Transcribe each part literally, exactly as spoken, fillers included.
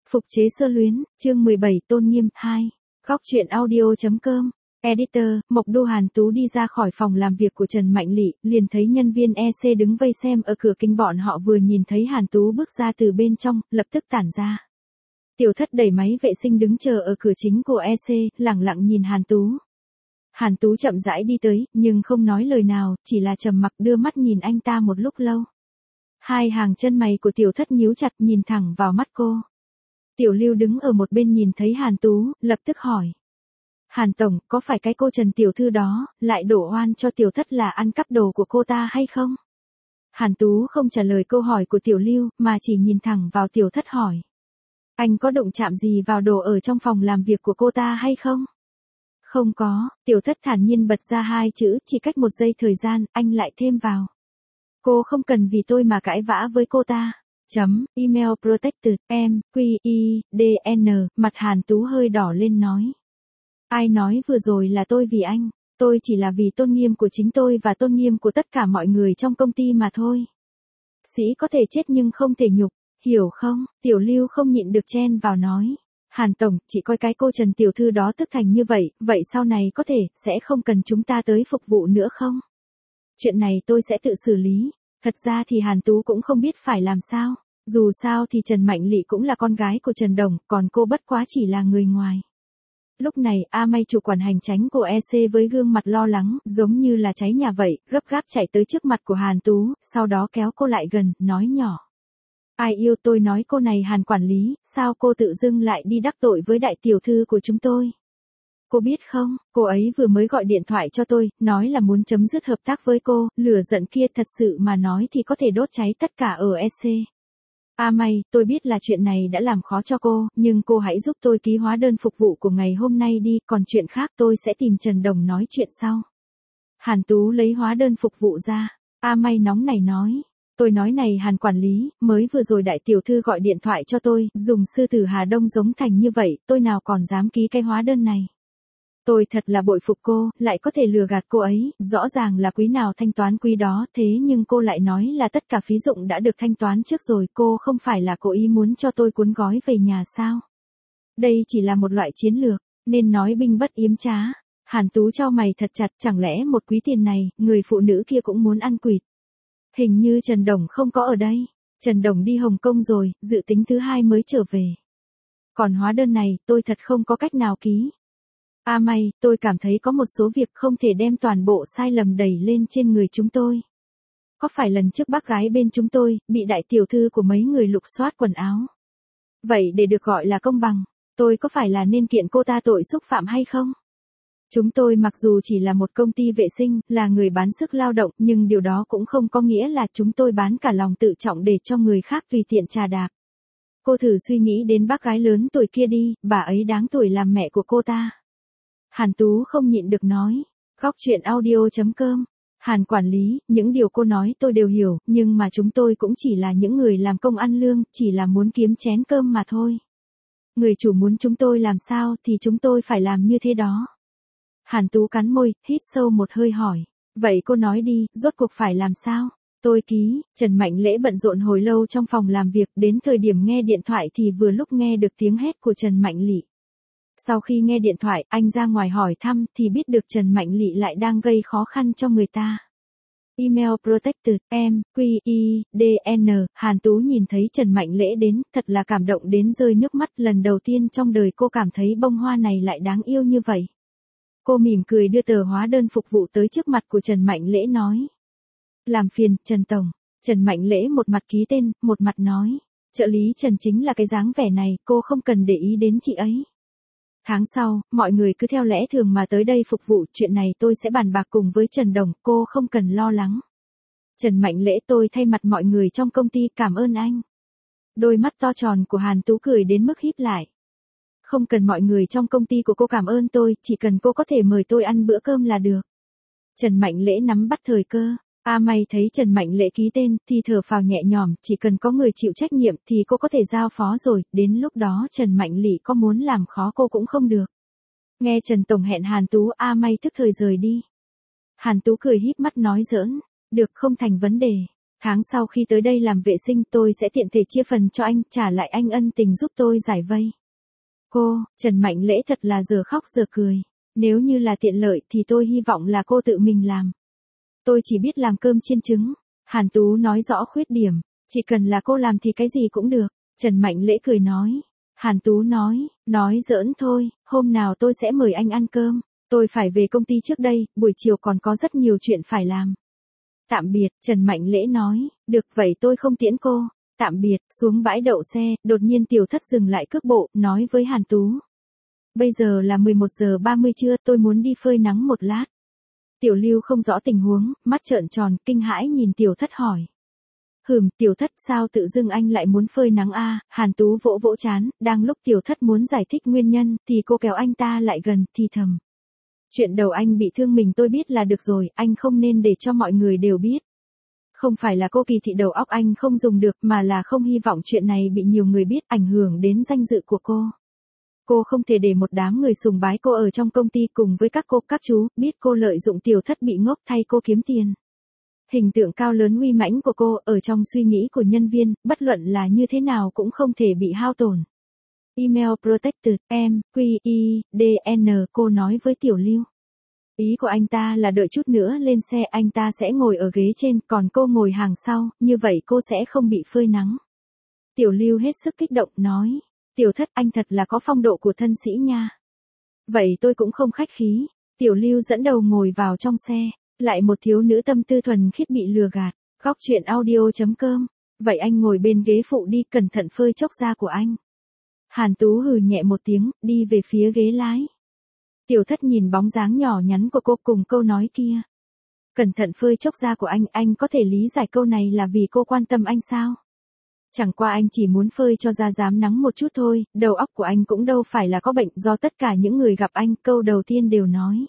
Phục chế sơ luyến, chương mười bảy Tôn Nghiêm, hai. Góc truyện audio.com. Editor, Mộc Đô Hàn Tú đi ra khỏi phòng làm việc của Trần Mạnh Lị, liền thấy nhân viên e xê đứng vây xem ở cửa kính, bọn họ vừa nhìn thấy Hàn Tú bước ra từ bên trong, lập tức tản ra. Tiểu Thất đẩy máy vệ sinh đứng chờ ở cửa chính của e xê, lẳng lặng nhìn Hàn Tú. Hàn Tú chậm rãi đi tới, nhưng không nói lời nào, chỉ là trầm mặc đưa mắt nhìn anh ta một lúc lâu. Hai hàng chân mày của Tiểu Thất nhíu chặt nhìn thẳng vào mắt cô. Tiểu Lưu đứng ở một bên nhìn thấy Hàn Tú, lập tức hỏi. Hàn Tổng, có phải cái cô Trần Tiểu Thư đó, lại đổ oan cho Tiểu Thất là ăn cắp đồ của cô ta hay không? Hàn Tú không trả lời câu hỏi của Tiểu Lưu, mà chỉ nhìn thẳng vào Tiểu Thất hỏi. Anh có đụng chạm gì vào đồ ở trong phòng làm việc của cô ta hay không? Không có, Tiểu Thất thản nhiên bật ra hai chữ, chỉ cách một giây thời gian, anh lại thêm vào. Cô không cần vì tôi mà cãi vã với cô ta. Chấm, email protected, em, quy, i, d, n, mặt Hàn Tú hơi đỏ lên nói. Ai nói vừa rồi là tôi vì anh, tôi chỉ là vì tôn nghiêm của chính tôi và tôn nghiêm của tất cả mọi người trong công ty mà thôi. Sĩ có thể chết nhưng không thể nhục, hiểu không? Tiểu Lưu không nhịn được chen vào nói. Hàn Tổng, chỉ coi cái cô Trần Tiểu Thư đó tức thành như vậy, vậy sau này có thể, sẽ không cần chúng ta tới phục vụ nữa không? Chuyện này tôi sẽ tự xử lý. Thật ra thì Hàn Tú cũng không biết phải làm sao. Dù sao thì Trần Mạnh Lị cũng là con gái của Trần Đồng, còn cô bất quá chỉ là người ngoài. Lúc này, A May chủ quản hành chánh của e xê với gương mặt lo lắng, giống như là cháy nhà vậy, gấp gáp chạy tới trước mặt của Hàn Tú, sau đó kéo cô lại gần, nói nhỏ. Ai yêu tôi nói cô này Hàn quản lý, sao cô tự dưng lại đi đắc tội với đại tiểu thư của chúng tôi? Cô biết không, cô ấy vừa mới gọi điện thoại cho tôi, nói là muốn chấm dứt hợp tác với cô, lửa giận kia thật sự mà nói thì có thể đốt cháy tất cả ở e xê. A May, tôi biết là chuyện này đã làm khó cho cô, nhưng cô hãy giúp tôi ký hóa đơn phục vụ của ngày hôm nay đi, còn chuyện khác tôi sẽ tìm Trần Đồng nói chuyện sau. Hàn Tú lấy hóa đơn phục vụ ra. A May nóng này nói. Tôi nói này Hàn quản lý, mới vừa rồi đại tiểu thư gọi điện thoại cho tôi, dùng sư tử Hà Đông giống thành như vậy, tôi nào còn dám ký cái hóa đơn này. Tôi thật là bội phục cô, lại có thể lừa gạt cô ấy, rõ ràng là quý nào thanh toán quý đó, thế nhưng cô lại nói là tất cả phí dụng đã được thanh toán trước rồi, cô không phải là cố ý muốn cho tôi cuốn gói về nhà sao? Đây chỉ là một loại chiến lược, nên nói binh bất yếm trá. Hàn Tú chau mày thật chặt, chẳng lẽ một quý tiền này, người phụ nữ kia cũng muốn ăn quỵt. Hình như Trần Đồng không có ở đây, Trần Đồng đi Hồng Kông rồi, dự tính thứ hai mới trở về. Còn hóa đơn này, tôi thật không có cách nào ký. A May, tôi cảm thấy có một số việc không thể đem toàn bộ sai lầm đẩy lên trên người chúng tôi. Có phải lần trước bác gái bên chúng tôi, bị đại tiểu thư của mấy người lục soát quần áo? Vậy để được gọi là công bằng, tôi có phải là nên kiện cô ta tội xúc phạm hay không? Chúng tôi mặc dù chỉ là một công ty vệ sinh, là người bán sức lao động, nhưng điều đó cũng không có nghĩa là chúng tôi bán cả lòng tự trọng để cho người khác tùy tiện trà đạp. Cô thử suy nghĩ đến bác gái lớn tuổi kia đi, bà ấy đáng tuổi làm mẹ của cô ta. Hàn Tú không nhịn được nói. Góc truyện audio.com. Hàn quản lý, những điều cô nói tôi đều hiểu, nhưng mà chúng tôi cũng chỉ là những người làm công ăn lương, chỉ là muốn kiếm chén cơm mà thôi. Người chủ muốn chúng tôi làm sao thì chúng tôi phải làm như thế đó. Hàn Tú cắn môi, hít sâu một hơi hỏi. Vậy cô nói đi, rốt cuộc phải làm sao? Tôi ký. Trần Mạnh Lễ bận rộn hồi lâu trong phòng làm việc, đến thời điểm nghe điện thoại thì vừa lúc nghe được tiếng hét của Trần Mạnh Lị. Sau khi nghe điện thoại, anh ra ngoài hỏi thăm thì biết được Trần Mạnh Lị lại đang gây khó khăn cho người ta. Email protected, em, quy, i, d, n, Hàn Tú nhìn thấy Trần Mạnh Lễ đến, thật là cảm động đến rơi nước mắt, lần đầu tiên trong đời cô cảm thấy bông hoa này lại đáng yêu như vậy. Cô mỉm cười đưa tờ hóa đơn phục vụ tới trước mặt của Trần Mạnh Lễ nói. Làm phiền, Trần Tổng. Trần Mạnh Lễ một mặt ký tên, một mặt nói. Trợ lý Trần chính là cái dáng vẻ này, cô không cần để ý đến chị ấy. Tháng sau, mọi người cứ theo lẽ thường mà tới đây phục vụ, chuyện này tôi sẽ bàn bạc cùng với Trần Đồng, cô không cần lo lắng. Trần Mạnh Lễ tôi thay mặt mọi người trong công ty cảm ơn anh. Đôi mắt to tròn của Hàn Tú cười đến mức híp lại. Không cần mọi người trong công ty của cô cảm ơn tôi, chỉ cần cô có thể mời tôi ăn bữa cơm là được. Trần Mạnh Lễ nắm bắt thời cơ. A May thấy Trần Mạnh Lễ ký tên thì thở phào nhẹ nhõm, chỉ cần có người chịu trách nhiệm thì cô có thể giao phó rồi, đến lúc đó Trần Mạnh Lị có muốn làm khó cô cũng không được. Nghe Trần Tổng hẹn Hàn Tú, A May tức thời rời đi. Hàn Tú cười híp mắt nói giỡn, được không thành vấn đề. Tháng sau khi tới đây làm vệ sinh tôi sẽ tiện thể chia phần cho anh, trả lại anh ân tình giúp tôi giải vây. Cô, Trần Mạnh Lễ thật là giờ khóc giờ cười. Nếu như là tiện lợi thì tôi hy vọng là cô tự mình làm. Tôi chỉ biết làm cơm chiên trứng. Hàn Tú nói rõ khuyết điểm. Chỉ cần là cô làm thì cái gì cũng được. Trần Mạnh Lễ cười nói. Hàn Tú nói, nói giỡn thôi, hôm nào tôi sẽ mời anh ăn cơm. Tôi phải về công ty trước đây, buổi chiều còn có rất nhiều chuyện phải làm. Tạm biệt, Trần Mạnh Lễ nói, được vậy tôi không tiễn cô. Tạm biệt, xuống bãi đậu xe, đột nhiên Tiểu Thất dừng lại cước bộ, nói với Hàn Tú. Bây giờ là mười một giờ ba mươi trưa, tôi muốn đi phơi nắng một lát. Tiểu Lưu không rõ tình huống, mắt trợn tròn, kinh hãi nhìn Tiểu Thất hỏi. Hừm, Tiểu Thất sao tự dưng anh lại muốn phơi nắng a? À? Hàn Tú vỗ vỗ chán, đang lúc Tiểu Thất muốn giải thích nguyên nhân, thì cô kéo anh ta lại gần, thì thầm. Chuyện đầu anh bị thương mình tôi biết là được rồi, anh không nên để cho mọi người đều biết. Không phải là cô Kỳ thị đầu óc anh không dùng được, mà là không hy vọng chuyện này bị nhiều người biết, ảnh hưởng đến danh dự của cô. Cô không thể để một đám người sùng bái cô ở trong công ty cùng với các cô, các chú, biết cô lợi dụng Tiểu Thất bị ngốc thay cô kiếm tiền. Hình tượng cao lớn uy mãnh của cô, ở trong suy nghĩ của nhân viên, bất luận là như thế nào cũng không thể bị hao tổn. Email Protected, em, quy, i, đê, en, cô nói với Tiểu Lưu. Ý của anh ta là đợi chút nữa lên xe anh ta sẽ ngồi ở ghế trên, còn cô ngồi hàng sau, như vậy cô sẽ không bị phơi nắng. Tiểu Lưu hết sức kích động, nói. Tiểu Thất anh thật là có phong độ của thân sĩ nha. Vậy tôi cũng không khách khí. Tiểu Lưu dẫn đầu ngồi vào trong xe. Lại một thiếu nữ tâm tư thuần khiết bị lừa gạt. Góc chuyện audio chấm com. Vậy anh ngồi bên ghế phụ đi, cẩn thận phơi chốc da của anh. Hàn Tú hừ nhẹ một tiếng, đi về phía ghế lái. Tiểu Thất nhìn bóng dáng nhỏ nhắn của cô cùng câu nói kia. Cẩn thận phơi chốc da của anh, anh có thể lý giải câu này là vì cô quan tâm anh sao? Chẳng qua anh chỉ muốn phơi cho da rám nắng một chút thôi, đầu óc của anh cũng đâu phải là có bệnh, do tất cả những người gặp anh câu đầu tiên đều nói.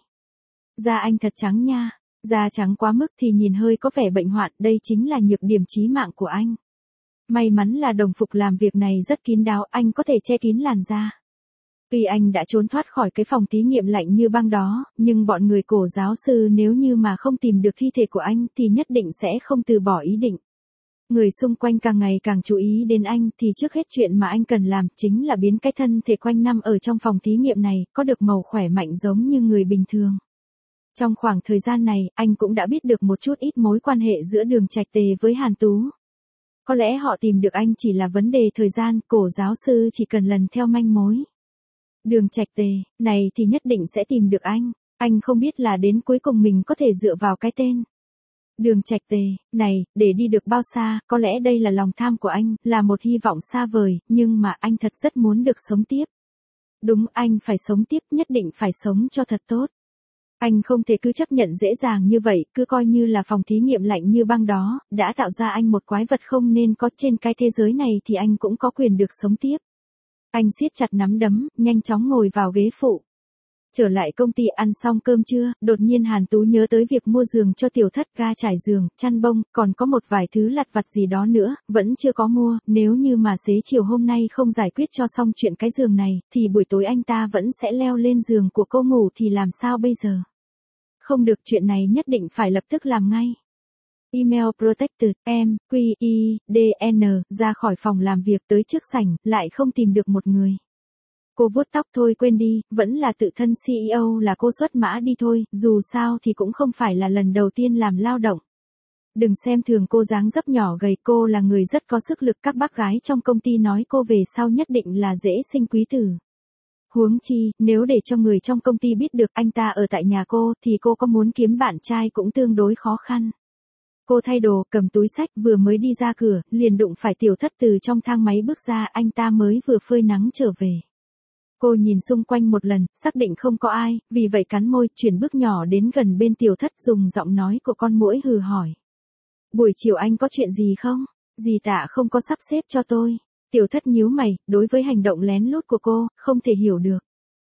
Da anh thật trắng nha, da trắng quá mức thì nhìn hơi có vẻ bệnh hoạn, đây chính là nhược điểm chí mạng của anh. May mắn là đồng phục làm việc này rất kín đáo, anh có thể che kín làn da. Tuy anh đã trốn thoát khỏi cái phòng thí nghiệm lạnh như băng đó, nhưng bọn người cổ giáo sư nếu như mà không tìm được thi thể của anh thì nhất định sẽ không từ bỏ ý định. Người xung quanh càng ngày càng chú ý đến anh thì trước hết chuyện mà anh cần làm chính là biến cái thân thể quanh năm ở trong phòng thí nghiệm này có được màu khỏe mạnh giống như người bình thường. Trong khoảng thời gian này, anh cũng đã biết được một chút ít mối quan hệ giữa Đường Trạch Tề với Hàn Tú. Có lẽ họ tìm được anh chỉ là vấn đề thời gian, cổ giáo sư chỉ cần lần theo manh mối. Đường Trạch Tề, này thì nhất định sẽ tìm được anh, anh không biết là đến cuối cùng mình có thể dựa vào cái tên. Đường Trạch Tề, này, để đi được bao xa, có lẽ đây là lòng tham của anh, là một hy vọng xa vời, nhưng mà anh thật rất muốn được sống tiếp. Đúng, anh phải sống tiếp, nhất định phải sống cho thật tốt. Anh không thể cứ chấp nhận dễ dàng như vậy, cứ coi như là phòng thí nghiệm lạnh như băng đó, đã tạo ra anh một quái vật không nên có trên cái thế giới này thì anh cũng có quyền được sống tiếp. Anh siết chặt nắm đấm, nhanh chóng ngồi vào ghế phụ. Trở lại công ty ăn xong cơm trưa, đột nhiên Hàn Tú nhớ tới việc mua giường cho Tiểu Thất, ga trải giường, chăn bông, còn có một vài thứ lặt vặt gì đó nữa, vẫn chưa có mua, nếu như mà xế chiều hôm nay không giải quyết cho xong chuyện cái giường này, thì buổi tối anh ta vẫn sẽ leo lên giường của cô ngủ thì làm sao bây giờ? Không được, chuyện này nhất định phải lập tức làm ngay. Email Protected, em, quy, i, đê, en, ra khỏi phòng làm việc tới trước sảnh, lại không tìm được một người. Cô vuốt tóc, thôi quên đi, vẫn là tự thân xê e ô là cô xuất mã đi thôi, dù sao thì cũng không phải là lần đầu tiên làm lao động. Đừng xem thường cô dáng dấp nhỏ gầy, cô là người rất có sức lực, các bác gái trong công ty nói cô về sau nhất định là dễ sinh quý tử. Huống chi, nếu để cho người trong công ty biết được anh ta ở tại nhà cô thì cô có muốn kiếm bạn trai cũng tương đối khó khăn. Cô thay đồ, cầm túi sách, vừa mới đi ra cửa, liền đụng phải Tiểu Thất từ trong thang máy bước ra, anh ta mới vừa phơi nắng trở về. Cô nhìn xung quanh một lần, xác định không có ai, vì vậy cắn môi, chuyển bước nhỏ đến gần bên Tiểu Thất, dùng giọng nói của con muỗi hừ hỏi. Buổi chiều anh có chuyện gì không? Dì Tạ không có sắp xếp cho tôi. Tiểu Thất nhíu mày, đối với hành động lén lút của cô, không thể hiểu được.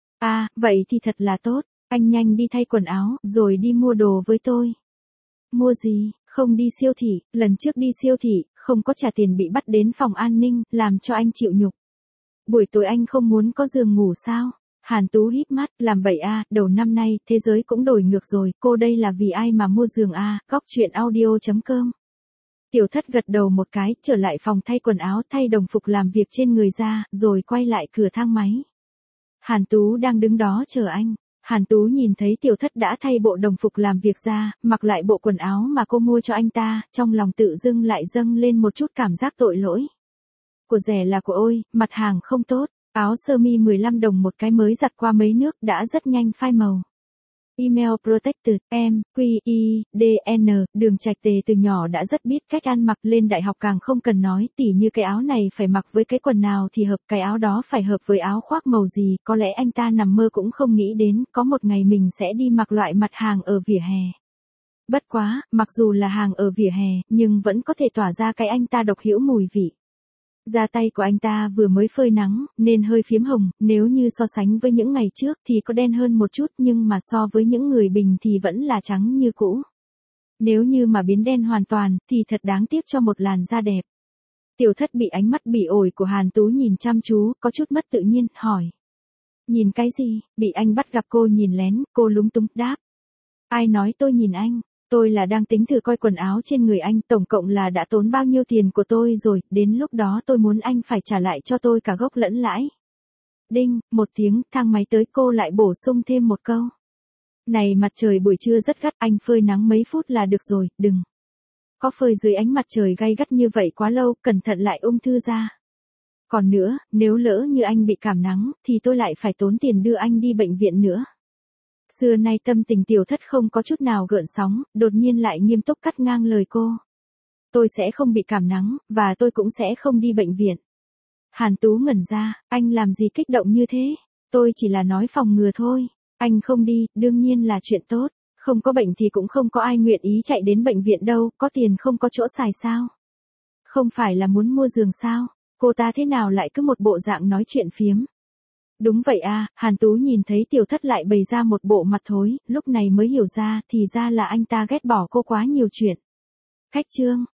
À, vậy thì thật là tốt, anh nhanh đi thay quần áo, rồi đi mua đồ với tôi. Mua gì? Không đi siêu thị, lần trước đi siêu thị, không có trả tiền bị bắt đến phòng an ninh, làm cho anh chịu nhục. Buổi tối anh không muốn có giường ngủ sao? Hàn Tú híp mắt, làm bậy a, đầu năm nay, thế giới cũng đổi ngược rồi, cô đây là vì ai mà mua giường a, góc chuyện audio chấm com. Tiểu Thất gật đầu một cái, trở lại phòng thay quần áo, thay đồng phục làm việc trên người ra, rồi quay lại cửa thang máy. Hàn Tú đang đứng đó chờ anh. Hàn Tú nhìn thấy Tiểu Thất đã thay bộ đồng phục làm việc ra, mặc lại bộ quần áo mà cô mua cho anh ta, trong lòng tự dưng lại dâng lên một chút cảm giác tội lỗi. Của rẻ là của ôi, mặt hàng không tốt, áo sơ mi mười lăm đồng một cái mới giặt qua mấy nước đã rất nhanh phai màu. Email Protected, em, Q, I, D, N, Đường Trạch Tề từ nhỏ đã rất biết cách ăn mặc, lên đại học càng không cần nói, tỉ như cái áo này phải mặc với cái quần nào thì hợp, cái áo đó phải hợp với áo khoác màu gì, có lẽ anh ta nằm mơ cũng không nghĩ đến, có một ngày mình sẽ đi mặc loại mặt hàng ở vỉa hè. Bất quá, mặc dù là hàng ở vỉa hè, nhưng vẫn có thể tỏa ra cái anh ta độc hữu mùi vị. Da tay của anh ta vừa mới phơi nắng, nên hơi phiếm hồng, nếu như so sánh với những ngày trước thì có đen hơn một chút, nhưng mà so với những người bình thì vẫn là trắng như cũ. Nếu như mà biến đen hoàn toàn, thì thật đáng tiếc cho một làn da đẹp. Tiểu Thất bị ánh mắt bỉ ổi của Hàn Tú nhìn chăm chú, có chút mất tự nhiên, hỏi. Nhìn cái gì? Bị anh bắt gặp cô nhìn lén, cô lúng túng đáp. Ai nói tôi nhìn anh? Tôi là đang tính thử coi quần áo trên người anh, tổng cộng là đã tốn bao nhiêu tiền của tôi rồi, đến lúc đó tôi muốn anh phải trả lại cho tôi cả gốc lẫn lãi. Đinh, một tiếng, thang máy tới, cô lại bổ sung thêm một câu. Này mặt trời buổi trưa rất gắt, anh phơi nắng mấy phút là được rồi, đừng. Có phơi dưới ánh mặt trời gay gắt như vậy quá lâu, cẩn thận lại ung thư da. Còn nữa, nếu lỡ như anh bị cảm nắng, thì tôi lại phải tốn tiền đưa anh đi bệnh viện nữa. Xưa nay tâm tình Tiểu Thất không có chút nào gợn sóng, đột nhiên lại nghiêm túc cắt ngang lời cô. Tôi sẽ không bị cảm nắng, và tôi cũng sẽ không đi bệnh viện. Hàn Tú ngẩn ra, anh làm gì kích động như thế? Tôi chỉ là nói phòng ngừa thôi. Anh không đi, đương nhiên là chuyện tốt. Không có bệnh thì cũng không có ai nguyện ý chạy đến bệnh viện đâu, có tiền không có chỗ xài sao? Không phải là muốn mua giường sao? Cô ta thế nào lại cứ một bộ dạng nói chuyện phiếm? Đúng vậy à, Hàn Tú nhìn thấy Tiểu Thất lại bày ra một bộ mặt thối, lúc này mới hiểu ra, thì ra là anh ta ghét bỏ cô quá nhiều chuyện. Khách trương,